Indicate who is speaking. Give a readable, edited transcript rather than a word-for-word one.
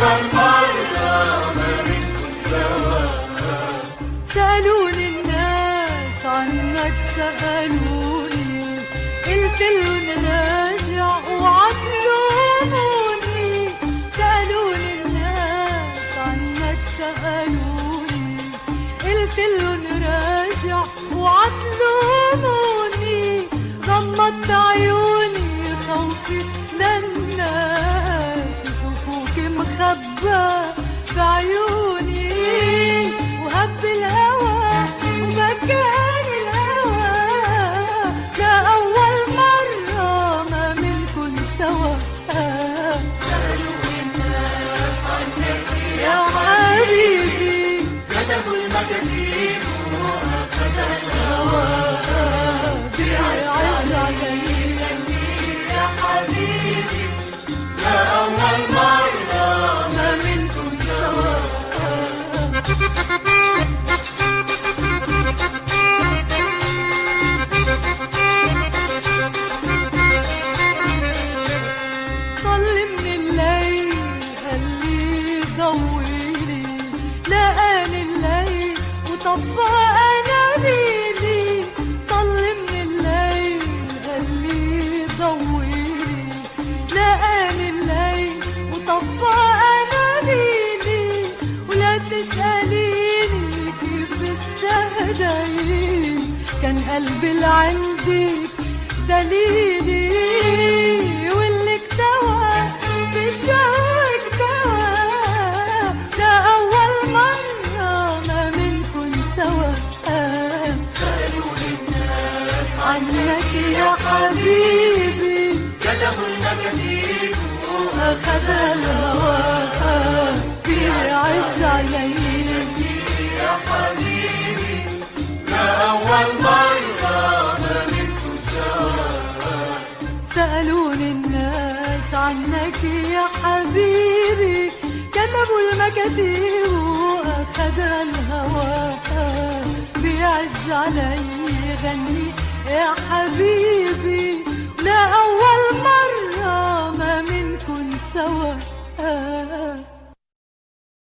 Speaker 1: أول مرة ما بنكون سوا.
Speaker 2: سألوني الناس عنك سألوني، قلت لهم راجع وعطلوني. سألوني الناس عنك سألوني، قلت لهم راجع وعطلوني. غمضت عيوني خوفي للناس يشوفوك مخبى بعيوني، وهب الهوى ومكان الهوى. لأول مرة ما منكن سوا.
Speaker 1: سألوني الناس عنك
Speaker 2: يا حبيبي،
Speaker 1: كتبوا المكاتيب وأخذ الهوى.
Speaker 2: بيعز علي
Speaker 1: يا حبيبي لأول مرة
Speaker 2: ما منكن سوا. طل من الليل قال لي ضويلي، لقاني الليل وطفى أناديلي. طل من الليل قال لي ضويلي، لقاني الليل وطفى أناديلي. ولا تسأليني كيف استهديني، كان قلبي اللي عندك دليلي. واللي اكتوى بالشوق اكتوى. لأول مرة ما منكن سوا.
Speaker 1: سألوني الناس
Speaker 2: عنك يا حبيبي،
Speaker 1: كتبوا المكاتيب
Speaker 2: أخذ الهوى. بيعز علي
Speaker 1: يا حبيبي لأول مرة ما بنكون سوا.
Speaker 2: سألوني الناس عنك يا حبيبي، كتبوا المكاتيب وأخذ الهوى. بيعز علي غني يا حبيبي